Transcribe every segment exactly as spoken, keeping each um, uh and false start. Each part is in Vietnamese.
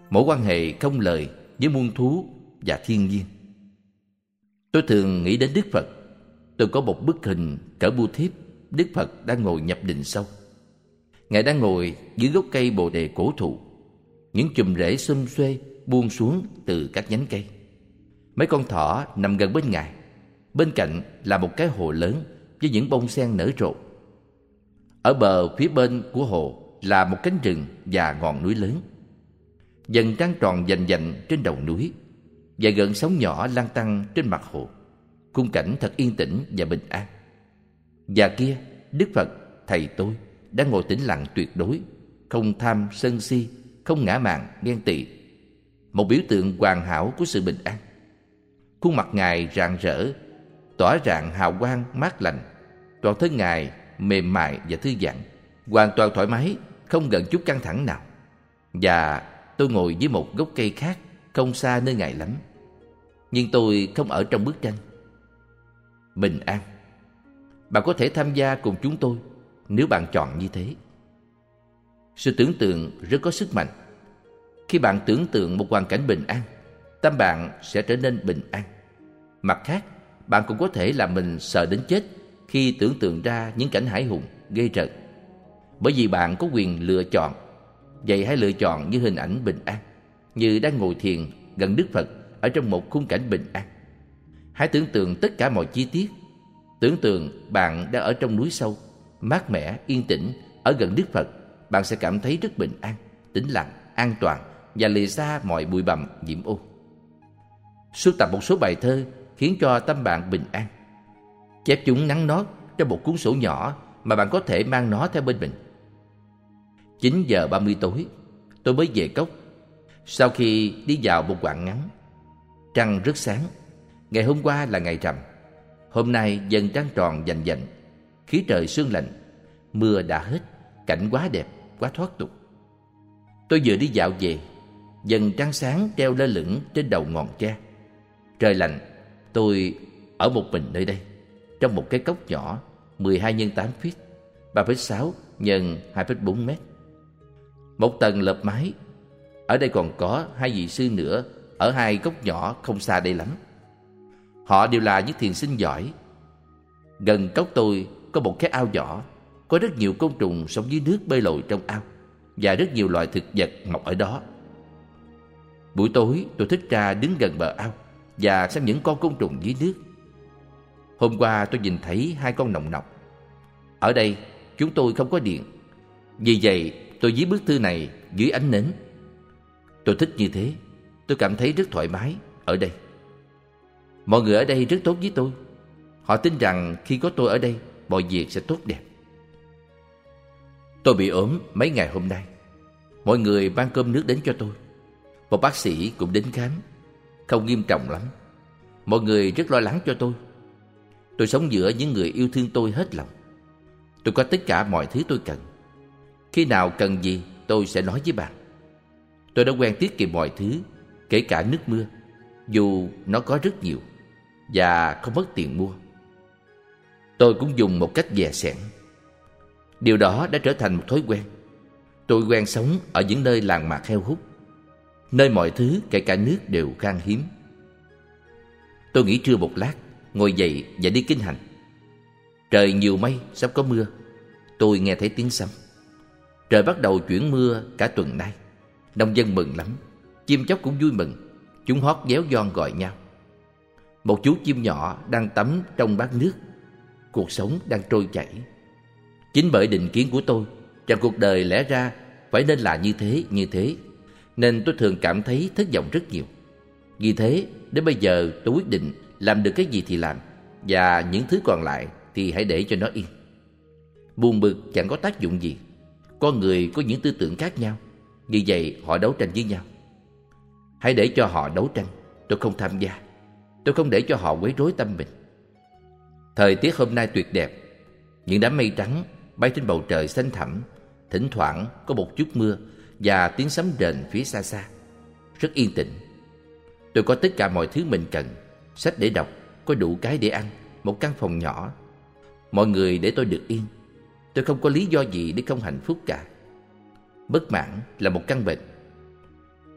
mối quan hệ không lời với muôn thú và thiên nhiên. Tôi thường nghĩ đến Đức Phật. Tôi có một bức hình cỡ bưu thiếp Đức Phật đang ngồi nhập định sâu. Ngài đang ngồi dưới gốc cây bồ đề cổ thụ. Những chùm rễ xum xuê buông xuống từ các nhánh cây. Mấy con thỏ nằm gần bên Ngài. Bên cạnh là một cái hồ lớn với những bông sen nở rộ. Ở bờ phía bên của hồ là một cánh rừng và ngọn núi lớn. Dần trăng tròn vành vạnh trên đầu núi, và gợn sóng nhỏ lan tăn trên mặt hồ. Khung cảnh thật yên tĩnh và bình an. Và kia, Đức Phật, thầy tôi, đang ngồi tĩnh lặng tuyệt đối, không tham sân si, không ngã mạn ghen tị. Một biểu tượng hoàn hảo của sự bình an. Khuôn mặt Ngài rạng rỡ, tỏa rạng hào quang mát lành. Toàn thân Ngài mềm mại và thư giãn, hoàn toàn thoải mái, không gần chút căng thẳng nào. Và tôi ngồi dưới một gốc cây khác, không xa nơi Ngài lắm. Nhưng tôi không ở trong bức tranh. Bình an. Bạn có thể tham gia cùng chúng tôi nếu bạn chọn như thế. Sự tưởng tượng rất có sức mạnh. Khi bạn tưởng tượng một hoàn cảnh bình an, tâm bạn sẽ trở nên bình an. Mặt khác, bạn cũng có thể làm mình sợ đến chết khi tưởng tượng ra những cảnh hãi hùng, ghê rợn. Bởi vì bạn có quyền lựa chọn. Vậy hãy lựa chọn như hình ảnh bình an, như đang ngồi thiền gần Đức Phật ở trong một khung cảnh bình an. Hãy tưởng tượng tất cả mọi chi tiết. Tưởng tượng bạn đang ở trong núi sâu, mát mẻ, yên tĩnh, ở gần Đức Phật. Bạn sẽ cảm thấy rất bình an, tĩnh lặng, an toàn và lìa xa mọi bụi bặm, nhiễm ô. Sưu tập một số bài thơ khiến cho tâm bạn bình an. Chép chúng nắn nót trong một cuốn sổ nhỏ mà bạn có thể mang nó theo bên mình. Chín giờ ba mươi tối, tôi mới về cốc. Sau khi đi dạo một quãng ngắn, trăng rất sáng. Ngày hôm qua là ngày rằm. Hôm nay dần trăng tròn vành vạnh, khí trời sương lạnh. Mưa đã hết, cảnh quá đẹp, quá thoát tục. Tôi vừa đi dạo về, dần trăng sáng treo lơ lửng trên đầu ngọn tre. Trời lạnh, tôi ở một mình nơi đây, trong một cái cốc nhỏ mười hai nhân tám feet, ba phẩy sáu nhân hai phẩy bốn mét. Một tầng lợp mái. Ở đây còn có hai vị sư nữa ở hai góc nhỏ không xa đây lắm. Họ đều là những thiền sinh giỏi. Gần cốc tôi có một cái ao nhỏ, có rất nhiều côn trùng sống dưới nước bơi lội trong ao, và rất nhiều loài thực vật mọc ở đó. Buổi tối tôi thích ra đứng gần bờ ao và xem những con côn trùng dưới nước. Hôm qua tôi nhìn thấy hai con nòng nọc. Ở đây chúng tôi không có điện, vì vậy tôi viết bức thư này dưới ánh nến. Tôi thích như thế. Tôi cảm thấy rất thoải mái ở đây. Mọi người ở đây rất tốt với tôi. Họ tin rằng khi có tôi ở đây, mọi việc sẽ tốt đẹp. Tôi bị ốm mấy ngày hôm nay. Mọi người mang cơm nước đến cho tôi. Một bác sĩ cũng đến khám. Không nghiêm trọng lắm. Mọi người rất lo lắng cho tôi. Tôi sống giữa những người yêu thương tôi hết lòng. Tôi có tất cả mọi thứ tôi cần. Khi nào cần gì tôi sẽ nói với bạn. Tôi đã quen tiết kiệm mọi thứ, kể cả nước mưa, dù nó có rất nhiều và không mất tiền mua. Tôi cũng dùng một cách dè sẻn. Điều đó đã trở thành một thói quen. Tôi quen sống ở những nơi làng mạc heo hút, nơi mọi thứ kể cả nước đều khan hiếm. Tôi nghỉ trưa một lát, ngồi dậy và đi kinh hành. Trời nhiều mây, sắp có mưa. Tôi nghe thấy tiếng sấm. Trời bắt đầu chuyển mưa cả tuần nay. Nông dân mừng lắm. Chim chóc cũng vui mừng. Chúng hót véo von gọi nhau. Một chú chim nhỏ đang tắm trong bát nước. Cuộc sống đang trôi chảy. Chính bởi định kiến của tôi rằng cuộc đời lẽ ra phải nên là như thế, như thế, nên tôi thường cảm thấy thất vọng rất nhiều. Vì thế, đến bây giờ tôi quyết định làm được cái gì thì làm, và những thứ còn lại thì hãy để cho nó yên. Buồn bực chẳng có tác dụng gì. Con người có những tư tưởng khác nhau, vì vậy họ đấu tranh với nhau. Hãy để cho họ đấu tranh. Tôi không tham gia. Tôi không để cho họ quấy rối tâm mình. Thời tiết hôm nay tuyệt đẹp. Những đám mây trắng bay trên bầu trời xanh thẳm. Thỉnh thoảng có một chút mưa và tiếng sấm rền phía xa xa. Rất yên tĩnh. Tôi có tất cả mọi thứ mình cần. Sách để đọc, có đủ cái để ăn, một căn phòng nhỏ. Mọi người để tôi được yên. Tôi không có lý do gì để không hạnh phúc cả. Bất mãn là một căn bệnh.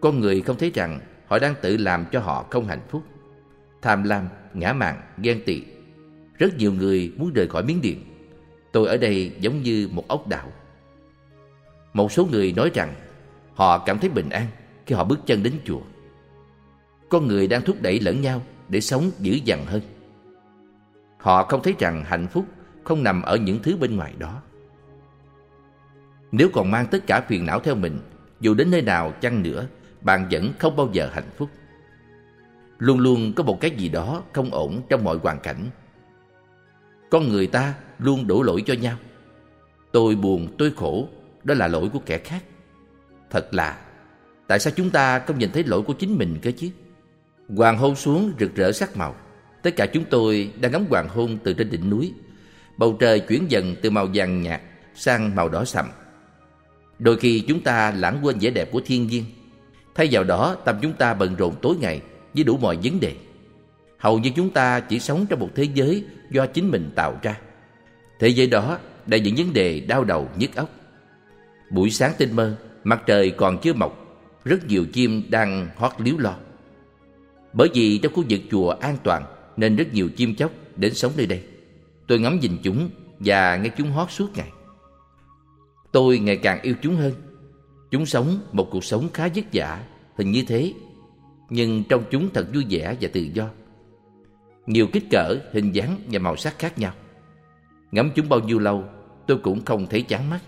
Con người không thấy rằng họ đang tự làm cho họ không hạnh phúc. Tham lam, ngã mạn, ghen tị. Rất nhiều người muốn rời khỏi Miến Điện. Tôi ở đây giống như một ốc đảo. Một số người nói rằng họ cảm thấy bình an khi họ bước chân đến chùa. Con người đang thúc đẩy lẫn nhau để sống dữ dằn hơn. Họ không thấy rằng hạnh phúc không nằm ở những thứ bên ngoài đó. Nếu còn mang tất cả phiền não theo mình, dù đến nơi nào chăng nữa, bạn vẫn không bao giờ hạnh phúc. Luôn luôn có một cái gì đó không ổn trong mọi hoàn cảnh. Con người ta luôn đổ lỗi cho nhau. Tôi buồn, tôi khổ, đó là lỗi của kẻ khác. Thật lạ, tại sao chúng ta không nhìn thấy lỗi của chính mình cơ chứ? Hoàng hôn xuống rực rỡ sắc màu. Tất cả chúng tôi đang ngắm hoàng hôn từ trên đỉnh núi. Bầu trời chuyển dần từ màu vàng nhạt sang màu đỏ sậm. Đôi khi chúng ta lãng quên vẻ đẹp của thiên nhiên. Thay vào đó, tâm chúng ta bận rộn tối ngày với đủ mọi vấn đề. Hầu như chúng ta chỉ sống trong một thế giới do chính mình tạo ra. Thế giới đó đầy những vấn đề đau đầu nhức óc. Buổi sáng tinh mơ, mặt trời còn chưa mọc, rất nhiều chim đang hót líu lo. Bởi vì trong khu vực chùa an toàn nên rất nhiều chim chóc đến sống nơi đây. Tôi ngắm nhìn chúng và nghe chúng hót suốt ngày. Tôi ngày càng yêu chúng hơn. Chúng sống một cuộc sống khá vất vả, hình như thế, nhưng trong chúng thật vui vẻ và tự do. Nhiều kích cỡ, hình dáng và màu sắc khác nhau. Ngắm chúng bao nhiêu lâu tôi cũng không thấy chán mắt.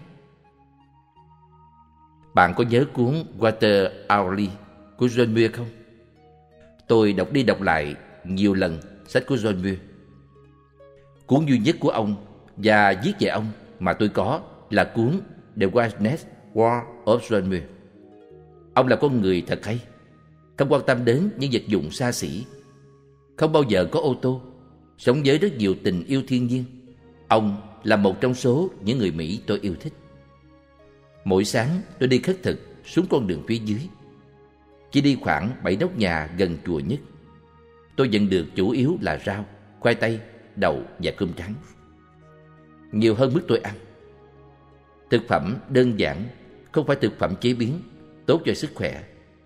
Bạn có nhớ cuốn Water Hourly của John Muir không? Tôi đọc đi đọc lại nhiều lần sách của John Muir. Cuốn duy nhất của ông và viết về ông mà tôi có là cuốn The Wilderness War of John Muir. Ông là con người thật hay, không quan tâm đến những vật dụng xa xỉ, không bao giờ có ô tô, sống với rất nhiều tình yêu thiên nhiên. Ông là một trong số những người Mỹ tôi yêu thích. Mỗi sáng tôi đi khất thực xuống con đường phía dưới. Chỉ đi khoảng bảy nóc nhà gần chùa nhất. Tôi nhận được chủ yếu là rau, khoai tây, đậu và cơm trắng. Nhiều hơn mức tôi ăn. Thực phẩm đơn giản, không phải thực phẩm chế biến, tốt cho sức khỏe.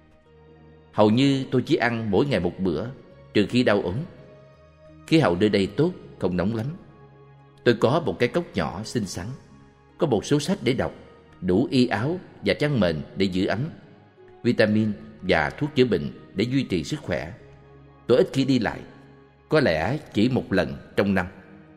Hầu như tôi chỉ ăn mỗi ngày một bữa, trừ khi đau ốm. Khí hậu nơi đây tốt, không nóng lắm. Tôi có một cái cốc nhỏ xinh xắn, có một số sách để đọc, đủ y áo và chăn mền để giữ ấm, vitamin và thuốc chữa bệnh để duy trì sức khỏe. Tôi ít khi đi lại, có lẽ chỉ một lần trong năm.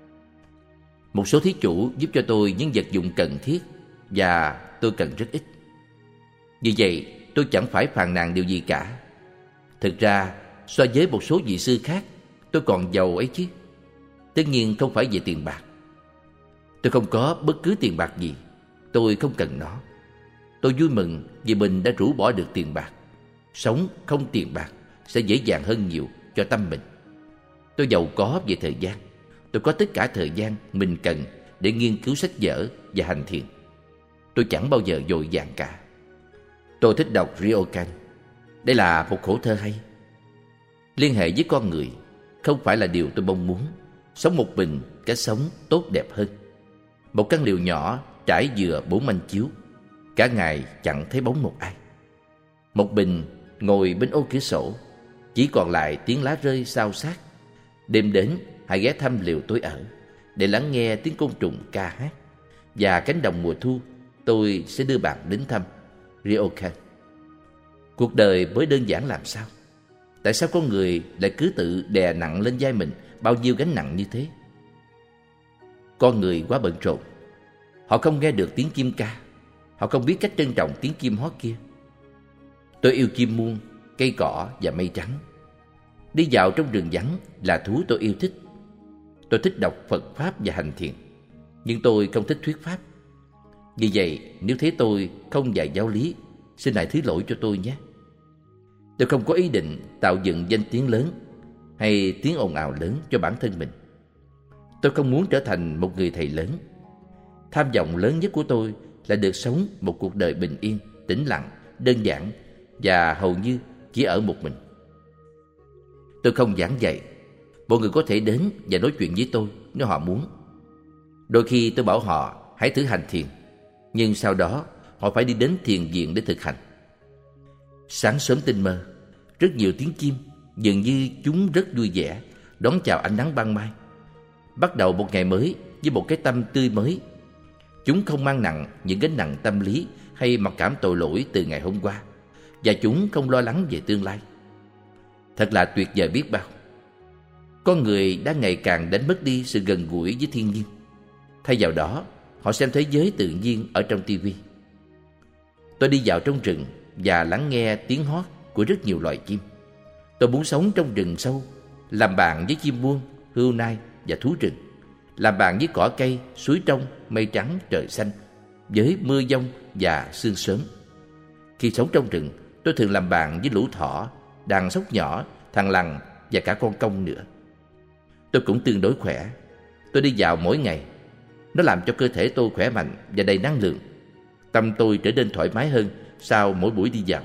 Một số thí chủ giúp cho tôi những vật dụng cần thiết và tôi cần rất ít. Vì vậy tôi chẳng phải phàn nàn điều gì cả. Thực ra so với một số vị sư khác, tôi còn giàu ấy chứ. Tất nhiên không phải về tiền bạc. Tôi không có bất cứ tiền bạc gì. Tôi không cần nó. Tôi vui mừng vì mình đã rũ bỏ được tiền bạc. Sống không tiền bạc sẽ dễ dàng hơn nhiều cho tâm mình. Tôi giàu có về thời gian. Tôi có tất cả thời gian mình cần để nghiên cứu sách vở và hành thiền. Tôi chẳng bao giờ vội vàng cả. Tôi thích đọc Ryokan. Đây là một khổ thơ hay. Liên hệ với con người không phải là điều tôi mong muốn. Sống một mình, cái sống tốt đẹp hơn. Một căn liều nhỏ trải dừa bốn manh chiếu. Cả ngày chẳng thấy bóng một ai. Một mình ngồi bên ô cửa sổ, chỉ còn lại tiếng lá rơi xao xát. Đêm đến hãy ghé thăm liều tôi ở để lắng nghe tiếng côn trùng ca hát. Và cánh đồng mùa thu tôi sẽ đưa bạn đến thăm Ryokan. Cuộc đời mới đơn giản làm sao? Tại sao con người lại cứ tự đè nặng lên vai mình bao nhiêu gánh nặng như thế? Con người quá bận rộn. Họ không nghe được tiếng chim ca. Họ không biết cách trân trọng tiếng chim hót kia. Tôi yêu chim muông, cây cỏ và mây trắng. Đi dạo trong rừng vắng là thú tôi yêu thích. Tôi thích đọc Phật Pháp và hành thiền, nhưng tôi không thích thuyết Pháp. Vì vậy, nếu thấy tôi không dạy giáo lý, xin hãy thứ lỗi cho tôi nhé. Tôi không có ý định tạo dựng danh tiếng lớn hay tiếng ồn ào lớn cho bản thân mình. Tôi không muốn trở thành một người thầy lớn. Tham vọng lớn nhất của tôi là được sống một cuộc đời bình yên, tĩnh lặng, đơn giản và hầu như chỉ ở một mình. Tôi không giảng dạy. Mọi người có thể đến và nói chuyện với tôi nếu họ muốn. Đôi khi tôi bảo họ hãy thử hành thiền, nhưng sau đó họ phải đi đến thiền viện để thực hành. Sáng sớm tinh mơ, rất nhiều tiếng chim, dường như chúng rất vui vẻ đón chào ánh nắng ban mai. Bắt đầu một ngày mới với một cái tâm tươi mới. Chúng không mang nặng những gánh nặng tâm lý hay mặc cảm tội lỗi từ ngày hôm qua, và chúng không lo lắng về tương lai. Thật là tuyệt vời biết bao. Con người đang ngày càng đánh mất đi sự gần gũi với thiên nhiên. Thay vào đó, họ xem thế giới tự nhiên ở trong tivi. Tôi đi vào trong rừng và lắng nghe tiếng hót của rất nhiều loài chim. Tôi muốn sống trong rừng sâu, làm bạn với chim muông, hươu nai và thú rừng, làm bạn với cỏ cây, suối trong, mây trắng, trời xanh, với mưa giông và sương sớm. Khi sống trong rừng, tôi thường làm bạn với lũ thỏ, đàn sóc nhỏ, thằn lằn và cả con công nữa. Tôi cũng tương đối khỏe. Tôi đi dạo mỗi ngày. Nó làm cho cơ thể tôi khỏe mạnh và đầy năng lượng. Tâm tôi trở nên thoải mái hơn sau mỗi buổi đi dạo.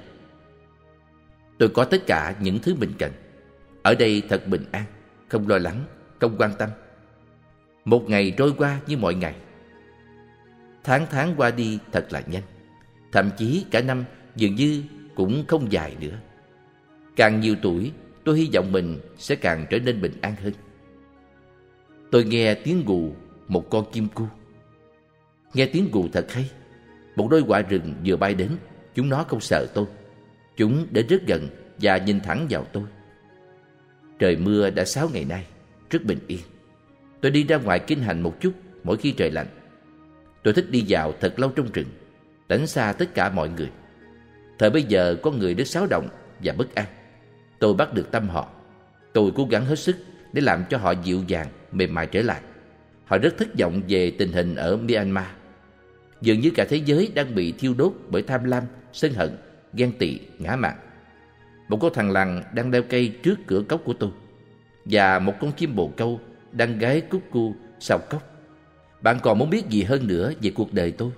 Tôi có tất cả những thứ mình cần. Ở đây thật bình an, không lo lắng, không quan tâm. Một ngày trôi qua như mọi ngày. Tháng tháng qua đi thật là nhanh. Thậm chí cả năm dường như cũng không dài nữa. Càng nhiều tuổi, tôi hy vọng mình sẽ càng trở nên bình an hơn. Tôi nghe tiếng gù một con kim cu. Nghe tiếng gù thật hay. Một đôi quạ rừng vừa bay đến. Chúng nó không sợ tôi. Chúng đến rất gần và nhìn thẳng vào tôi. Trời mưa đã sáu ngày nay, rất bình yên. Tôi đi ra ngoài kinh hành một chút mỗi khi trời lạnh. Tôi thích đi dạo thật lâu trong rừng, tránh xa tất cả mọi người. Thời bây giờ con người rất xáo động và bất an. Tôi bắt được tâm họ. Tôi cố gắng hết sức để làm cho họ dịu dàng, mềm mại trở lại. Họ rất thất vọng về tình hình ở Myanmar. Dường như cả thế giới đang bị thiêu đốt bởi tham lam, sân hận, ghen tị, ngã mạn. Một con thằn lằn đang leo cây trước cửa cốc của tôi, và một con chim bồ câu đang gáy cúc cu sau cốc. Bạn còn muốn biết gì hơn nữa về cuộc đời tôi?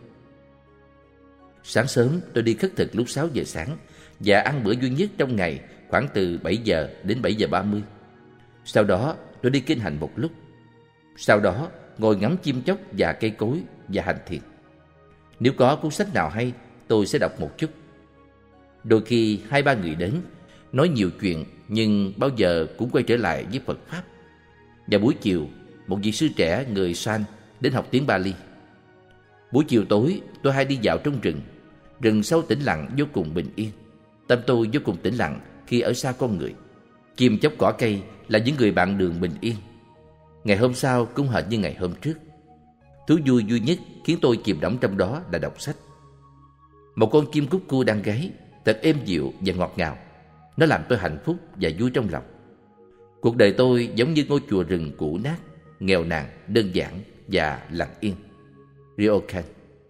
Sáng sớm tôi đi khất thực lúc sáu giờ sáng và ăn bữa duy nhất trong ngày khoảng từ bảy giờ đến bảy giờ ba mươi. Sau đó tôi đi kinh hành một lúc. Sau đó ngồi ngắm chim chóc và cây cối và hành thiền. Nếu có cuốn sách nào hay, tôi sẽ đọc một chút. Đôi khi hai ba người đến, nói nhiều chuyện nhưng bao giờ cũng quay trở lại với Phật Pháp. Và buổi chiều, một vị sư trẻ người San đến học tiếng Bali. Buổi chiều tối, tôi hay đi dạo trong rừng. Rừng sâu tĩnh lặng vô cùng bình yên. Tâm tôi vô cùng tĩnh lặng khi ở xa con người. Chim chóc cỏ cây là những người bạn đường bình yên. Ngày hôm sau cũng hệt như ngày hôm trước. Thú vui duy nhất khiến tôi chìm đắm trong đó là đọc sách. Một con chim cúc cu đang gáy, thật êm dịu và ngọt ngào. Nó làm tôi hạnh phúc và vui trong lòng. Cuộc đời tôi giống như ngôi chùa rừng cũ nát, nghèo nàn, đơn giản và lặng yên. Ryokan.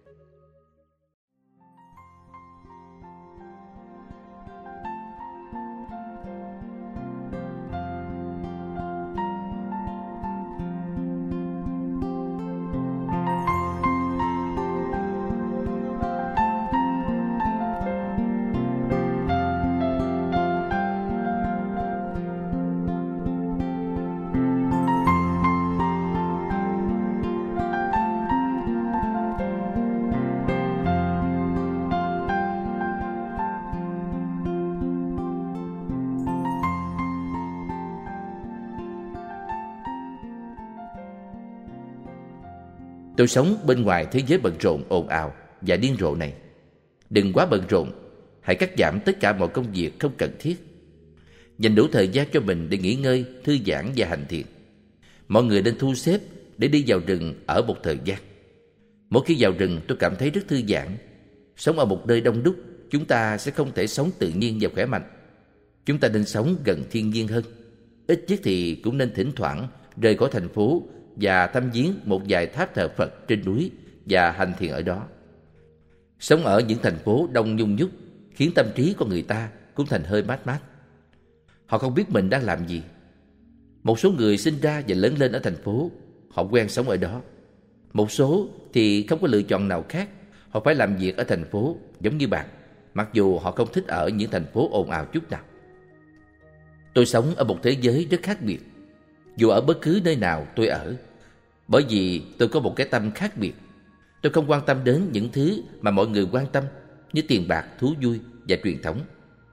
Tôi sống bên ngoài thế giới bận rộn, ồn ào và điên rồ này. Đừng quá bận rộn. Hãy cắt giảm tất cả mọi công việc không cần thiết. Dành đủ thời gian cho mình để nghỉ ngơi, thư giãn và hành thiền. Mọi người nên thu xếp để đi vào rừng ở một thời gian. Mỗi khi vào rừng tôi cảm thấy rất thư giãn. Sống ở một nơi đông đúc, chúng ta sẽ không thể sống tự nhiên và khỏe mạnh. Chúng ta nên sống gần thiên nhiên hơn. Ít nhất thì cũng nên thỉnh thoảng rời khỏi thành phố và thăm viếng một vài tháp thờ Phật trên núi và hành thiền ở đó. Sống ở những thành phố đông nhung nhúc khiến tâm trí của người ta cũng thành hơi mát mát. Họ không biết mình đang làm gì. Một số người sinh ra và lớn lên ở thành phố, họ quen sống ở đó. Một số thì không có lựa chọn nào khác, họ phải làm việc ở thành phố giống như bạn, mặc dù họ không thích ở những thành phố ồn ào chút nào. Tôi sống ở một thế giới rất khác biệt, dù ở bất cứ nơi nào tôi ở, bởi vì tôi có một cái tâm khác biệt. Tôi không quan tâm đến những thứ mà mọi người quan tâm như tiền bạc, thú vui và truyền thống.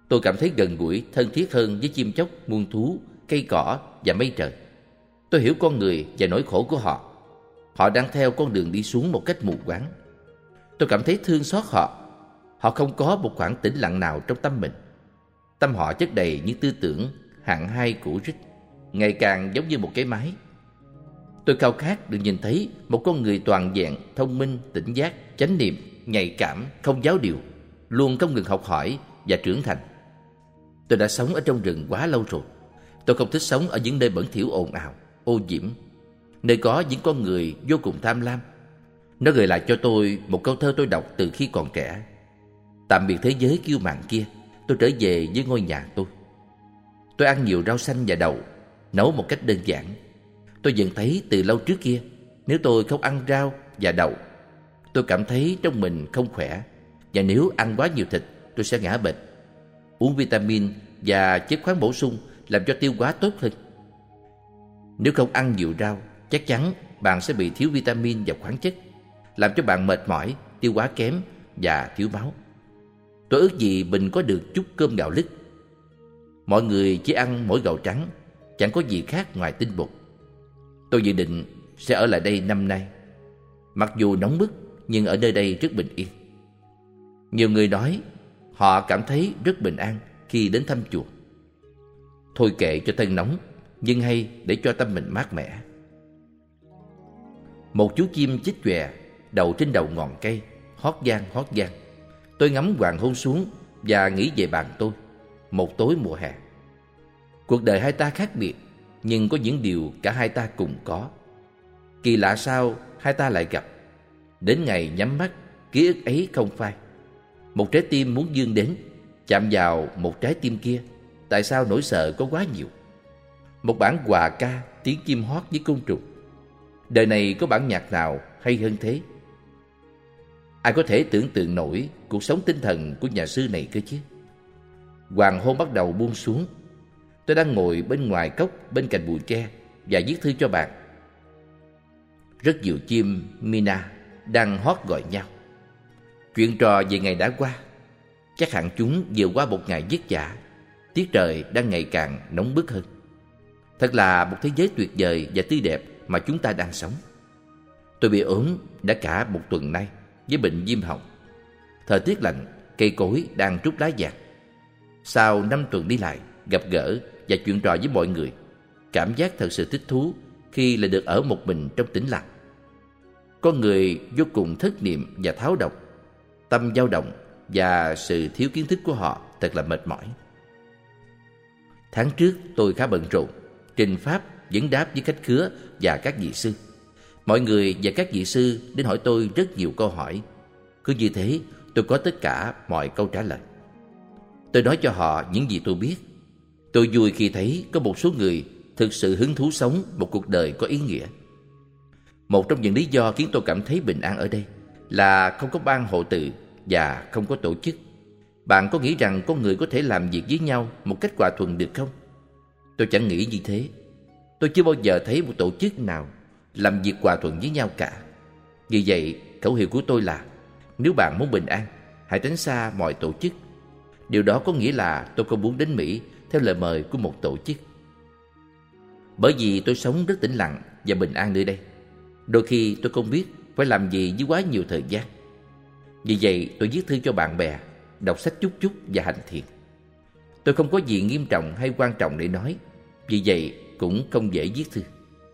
Tôi cảm thấy gần gũi, thân thiết hơn với chim chóc, muôn thú, cây cỏ và mây trời. Tôi hiểu con người và nỗi khổ của họ. Họ đang theo con đường đi xuống một cách mù quáng. Tôi cảm thấy thương xót họ. Họ không có một khoảng tĩnh lặng nào trong tâm mình. Tâm họ chất đầy những tư tưởng hạng hai cũ rích, ngày càng giống như một cái máy. Tôi khao khát được nhìn thấy một con người toàn vẹn, thông minh, tỉnh giác, chánh niệm, nhạy cảm, không giáo điều, luôn không ngừng học hỏi và trưởng thành. Tôi đã sống ở trong rừng quá lâu rồi. Tôi không thích sống ở những nơi bẩn thỉu ồn ào, ô nhiễm, nơi có những con người vô cùng tham lam. Nó gợi lại cho tôi một câu thơ tôi đọc từ khi còn trẻ. Tạm biệt thế giới kiêu mạn kia, tôi trở về với ngôi nhà tôi. Tôi ăn nhiều rau xanh và đậu, nấu một cách đơn giản. Tôi nhận thấy từ lâu trước kia, nếu tôi không ăn rau và đậu, tôi cảm thấy trong mình không khỏe. Và nếu ăn quá nhiều thịt, tôi sẽ ngã bệnh. Uống vitamin và chất khoáng bổ sung làm cho tiêu hóa tốt hơn. Nếu không ăn nhiều rau, chắc chắn bạn sẽ bị thiếu vitamin và khoáng chất, làm cho bạn mệt mỏi, tiêu hóa kém và thiếu máu. Tôi ước gì mình có được chút cơm gạo lứt. Mọi người chỉ ăn mỗi gạo trắng, chẳng có gì khác ngoài tinh bột. Tôi dự định sẽ ở lại đây năm nay. Mặc dù nóng bức, nhưng ở nơi đây rất bình yên. Nhiều người nói họ cảm thấy rất bình an khi đến thăm chùa. Thôi kệ cho thân nóng, nhưng hay để cho tâm mình mát mẻ. Một chú chim chích chòe đậu trên đầu ngọn cây, hót vang hót vang. Tôi ngắm hoàng hôn xuống và nghĩ về bạn tôi, một tối mùa hè. Cuộc đời hai ta khác biệt, nhưng có những điều cả hai ta cùng có. Kỳ lạ sao hai ta lại gặp. Đến ngày nhắm mắt, ký ức ấy không phai. Một trái tim muốn vươn đến, chạm vào một trái tim kia. Tại sao nỗi sợ có quá nhiều? Một bản hòa ca, tiếng chim hót với côn trùng. Đời này có bản nhạc nào hay hơn thế? Ai có thể tưởng tượng nổi cuộc sống tinh thần của nhà sư này cơ chứ? Hoàng hôn bắt đầu buông xuống. Tôi đang ngồi bên ngoài cốc bên cạnh bụi tre và viết thư cho bạn. Rất nhiều chim Mina đang hót gọi nhau. Chuyện trò về ngày đã qua. Chắc hẳn chúng vừa qua một ngày vất vả. Tiết trời đang ngày càng nóng bức hơn. Thật là một thế giới tuyệt vời và tươi đẹp mà chúng ta đang sống. Tôi bị ốm đã cả một tuần nay với bệnh viêm họng. Thời tiết lạnh, cây cối đang trút lá vàng. Sau năm tuần đi lại, gặp gỡ và chuyện trò với mọi người, cảm giác thật sự thích thú khi lại được ở một mình trong tĩnh lặng. Con người vô cùng thất niệm và tháo độc. Tâm dao động và sự thiếu kiến thức của họ thật là mệt mỏi. Tháng trước tôi khá bận rộn, trình pháp, vấn đáp với khách khứa và các vị sư. Mọi người và các vị sư đến hỏi tôi rất nhiều câu hỏi. Cứ như thế, tôi có tất cả mọi câu trả lời. Tôi nói cho họ những gì tôi biết. Tôi vui khi thấy có một số người thực sự hứng thú sống một cuộc đời có ý nghĩa. Một trong những lý do khiến tôi cảm thấy bình an ở đây là không có ban hộ tự và không có tổ chức. Bạn có nghĩ rằng con người có thể làm việc với nhau một cách hòa thuận được không? Tôi chẳng nghĩ như thế. Tôi chưa bao giờ thấy một tổ chức nào làm việc hòa thuận với nhau cả. Vì vậy, khẩu hiệu của tôi là: nếu bạn muốn bình an, hãy tránh xa mọi tổ chức. Điều đó có nghĩa là tôi không muốn đến Mỹ theo lời mời của một tổ chức. Bởi vì tôi sống rất tĩnh lặng và bình an nơi đây. Đôi khi tôi không biết phải làm gì với quá nhiều thời gian. Vì vậy tôi viết thư cho bạn bè, đọc sách chút chút và hành thiền. Tôi không có gì nghiêm trọng hay quan trọng để nói, vì vậy cũng không dễ viết thư.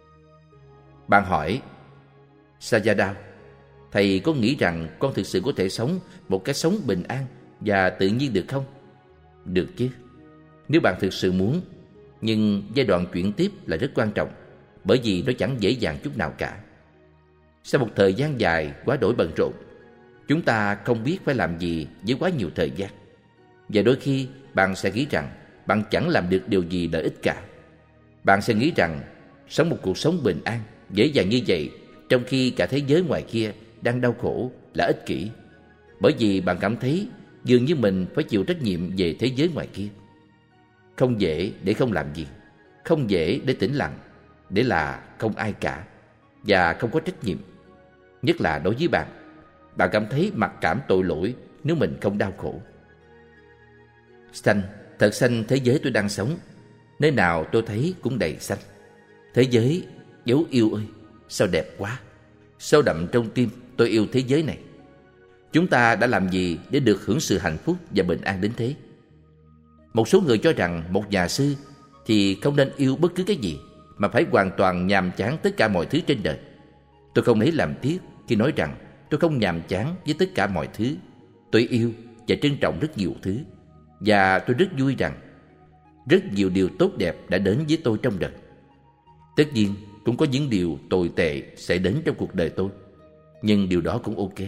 Bạn hỏi: Sayadaw, thầy có nghĩ rằng con thực sự có thể sống một cách sống bình an và tự nhiên được không? Được chứ, nếu bạn thực sự muốn. Nhưng giai đoạn chuyển tiếp là rất quan trọng, bởi vì nó chẳng dễ dàng chút nào cả. Sau một thời gian dài quá đổi bận rộn, chúng ta không biết phải làm gì với quá nhiều thời gian. Và đôi khi bạn sẽ nghĩ rằng bạn chẳng làm được điều gì lợi ích cả. Bạn sẽ nghĩ rằng sống một cuộc sống bình an, dễ dàng như vậy, trong khi cả thế giới ngoài kia đang đau khổ, là ích kỷ. Bởi vì bạn cảm thấy dường như mình phải chịu trách nhiệm về thế giới ngoài kia. Không dễ để không làm gì, không dễ để tĩnh lặng, để là không ai cả và không có trách nhiệm. Nhất là đối với bạn, bạn cảm thấy mặc cảm tội lỗi nếu mình không đau khổ. Xanh, thật xanh thế giới tôi đang sống. Nơi nào tôi thấy cũng đầy xanh. Thế giới dấu yêu ơi, sao đẹp quá. Sâu đậm trong tim tôi yêu thế giới này. Chúng ta đã làm gì để được hưởng sự hạnh phúc và bình an đến thế? Một số người cho rằng một nhà sư thì không nên yêu bất cứ cái gì, mà phải hoàn toàn nhàm chán tất cả mọi thứ trên đời. Tôi không lấy làm tiếc khi nói rằng tôi không nhàm chán với tất cả mọi thứ. Tôi yêu và trân trọng rất nhiều thứ. Và tôi rất vui rằng rất nhiều điều tốt đẹp đã đến với tôi trong đời. Tất nhiên cũng có những điều tồi tệ sẽ đến trong cuộc đời tôi, nhưng điều đó cũng ok.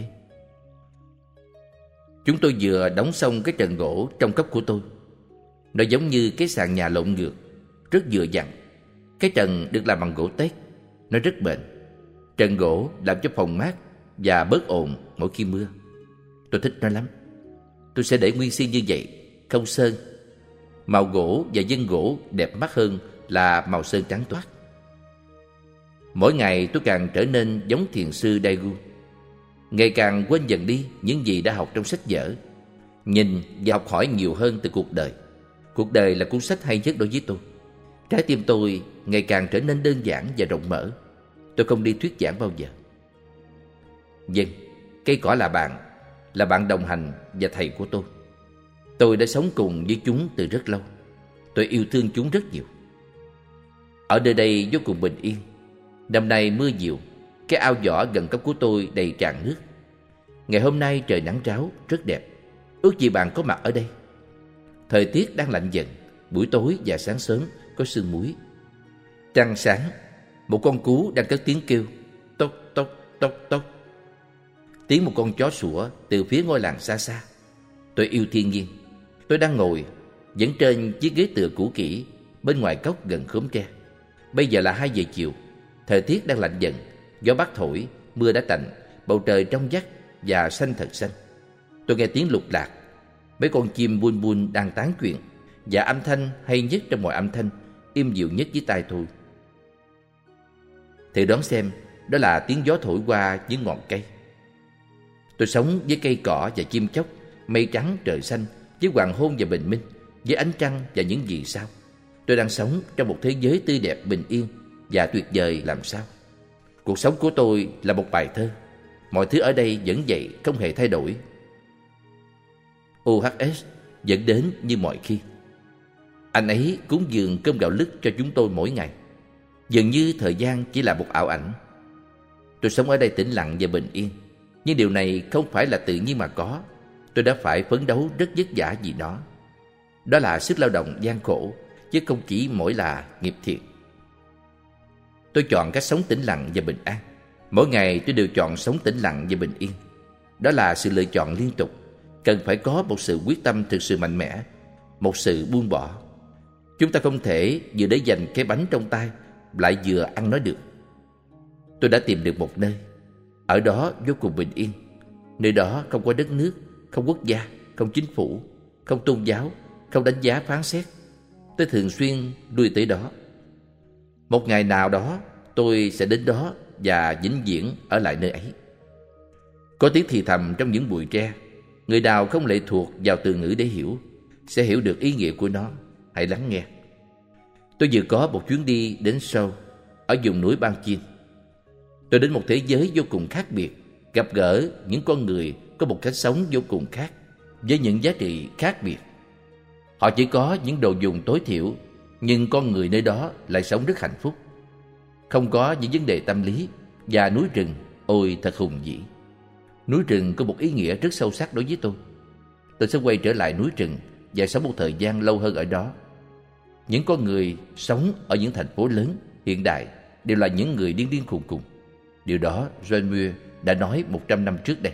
Chúng tôi vừa đóng xong cái trần gỗ trong cốc của tôi. Nó giống như cái sàn nhà lộn ngược, rất vừa vặn. Cái trần được làm bằng gỗ tét, nó rất bền. Trần gỗ làm cho phòng mát và bớt ồn mỗi khi mưa. Tôi thích nó lắm. Tôi sẽ để nguyên si như vậy, không sơn. Màu gỗ và vân gỗ đẹp mắt hơn là màu sơn trắng toát. Mỗi ngày tôi càng trở nên giống thiền sư Daegu, ngày càng quên dần đi những gì đã học trong sách vở, nhìn và học hỏi nhiều hơn từ cuộc đời. Cuộc đời là cuốn sách hay nhất đối với tôi. Trái tim tôi ngày càng trở nên đơn giản và rộng mở. Tôi không đi thuyết giảng bao giờ. Vâng, cây cỏ là bạn, là bạn đồng hành và thầy của tôi. Tôi đã sống cùng với chúng từ rất lâu. Tôi yêu thương chúng rất nhiều. Ở nơi đây vô cùng bình yên. Năm nay mưa nhiều, cái ao giỏ gần cốc của tôi đầy tràn nước. Ngày hôm nay trời nắng ráo, rất đẹp. Ước gì bạn có mặt ở đây. Thời tiết đang lạnh dần, buổi tối và sáng sớm có sương muối. Trăng sáng, một con cú đang cất tiếng kêu tốc tốc tốc tốc. Tiếng một con chó sủa từ phía ngôi làng xa xa. Tôi yêu thiên nhiên. Tôi đang ngồi vẫn trên chiếc ghế tựa cũ kỹ bên ngoài cốc gần khóm tre. Bây giờ là hai giờ chiều. Thời tiết đang lạnh dần, gió bắc thổi, mưa đã tạnh, bầu trời trong vắt và xanh thật xanh. Tôi nghe tiếng lục lạc, mấy con chim bun bun đang tán chuyện, và âm thanh hay nhất trong mọi âm thanh, im dịu nhất với tai tôi. Thử đoán xem, đó là tiếng gió thổi qua những ngọn cây. Tôi sống với cây cỏ và chim chóc, mây trắng trời xanh, với hoàng hôn và bình minh, với ánh trăng và những vì sao. Tôi đang sống trong một thế giới tươi đẹp bình yên và tuyệt vời làm sao. Cuộc sống của tôi là một bài thơ. Mọi thứ ở đây vẫn vậy, không hề thay đổi. ô hát ét vẫn đến như mọi khi. Anh ấy cúng dường cơm gạo lứt cho chúng tôi mỗi ngày. Dường như thời gian chỉ là một ảo ảnh. Tôi sống ở đây tĩnh lặng và bình yên. Nhưng điều này không phải là tự nhiên mà có. Tôi đã phải phấn đấu rất vất vả vì nó. Đó là sức lao động gian khổ, chứ không chỉ mỗi là nghiệp thiện. Tôi chọn cách sống tĩnh lặng và bình an. Mỗi ngày tôi đều chọn sống tĩnh lặng và bình yên. Đó là sự lựa chọn liên tục. Cần phải có một sự quyết tâm thực sự mạnh mẽ, một sự buông bỏ. Chúng ta không thể vừa để dành cái bánh trong tay lại vừa ăn nó được. Tôi đã tìm được một nơi. Ở đó vô cùng bình yên. Nơi đó không có đất nước, không quốc gia, không chính phủ, không tôn giáo, không đánh giá phán xét. Tôi thường xuyên lui tới đó. Một ngày nào đó tôi sẽ đến đó và vĩnh viễn ở lại nơi ấy. Có tiếng thì thầm trong những bụi tre. Người nào không lệ thuộc vào từ ngữ để hiểu sẽ hiểu được ý nghĩa của nó. Hãy lắng nghe. Tôi vừa có một chuyến đi đến Seoul, ở vùng núi Ban Chin. Tôi đến một thế giới vô cùng khác biệt, gặp gỡ những con người có một cách sống vô cùng khác, với những giá trị khác biệt. Họ chỉ có những đồ dùng tối thiểu, nhưng con người nơi đó lại sống rất hạnh phúc. Không có những vấn đề tâm lý. Và núi rừng, ôi thật hùng vĩ. Núi rừng có một ý nghĩa rất sâu sắc đối với tôi. Tôi sẽ quay trở lại núi rừng và sống một thời gian lâu hơn ở đó. Những con người sống ở những thành phố lớn, hiện đại đều là những người điên điên khùng khùng. Điều đó John Muir đã nói một trăm năm trước đây.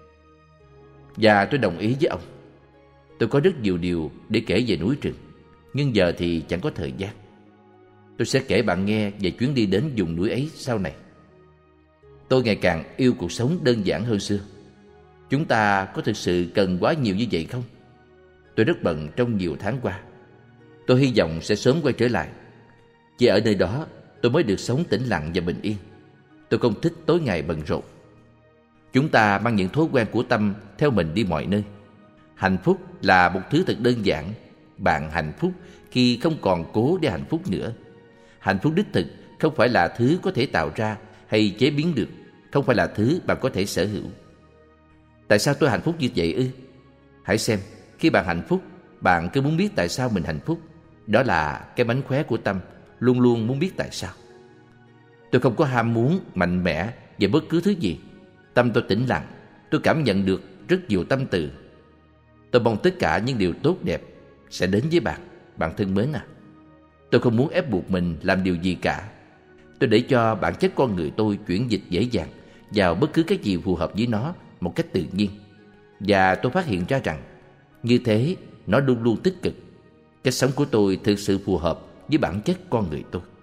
Và tôi đồng ý với ông. Tôi có rất nhiều điều để kể về núi rừng, nhưng giờ thì chẳng có thời gian. Tôi sẽ kể bạn nghe về chuyến đi đến vùng núi ấy sau này. Tôi ngày càng yêu cuộc sống đơn giản hơn xưa. Chúng ta có thực sự cần quá nhiều như vậy không? Tôi rất bận trong nhiều tháng qua. Tôi hy vọng sẽ sớm quay trở lại. Chỉ ở nơi đó tôi mới được sống tĩnh lặng và bình yên. Tôi không thích tối ngày bận rộn. Chúng ta mang những thói quen của tâm theo mình đi mọi nơi. Hạnh phúc là một thứ thật đơn giản. Bạn hạnh phúc khi không còn cố để hạnh phúc nữa. Hạnh phúc đích thực không phải là thứ có thể tạo ra hay chế biến được, không phải là thứ bạn có thể sở hữu. Tại sao tôi hạnh phúc như vậy ư? Hãy xem, khi bạn hạnh phúc, bạn cứ muốn biết tại sao mình hạnh phúc. Đó là cái mánh khóe của tâm, luôn luôn muốn biết tại sao. Tôi không có ham muốn mạnh mẽ về bất cứ thứ gì. Tâm tôi tĩnh lặng, tôi cảm nhận được rất nhiều tâm từ. Tôi mong tất cả những điều tốt đẹp sẽ đến với bạn, bạn thân mến à. Tôi không muốn ép buộc mình làm điều gì cả. Tôi để cho bản chất con người tôi chuyển dịch dễ dàng vào bất cứ cái gì phù hợp với nó một cách tự nhiên. Và tôi phát hiện ra rằng như thế nó luôn luôn tích cực. Cách sống của tôi thực sự phù hợp với bản chất con người tôi.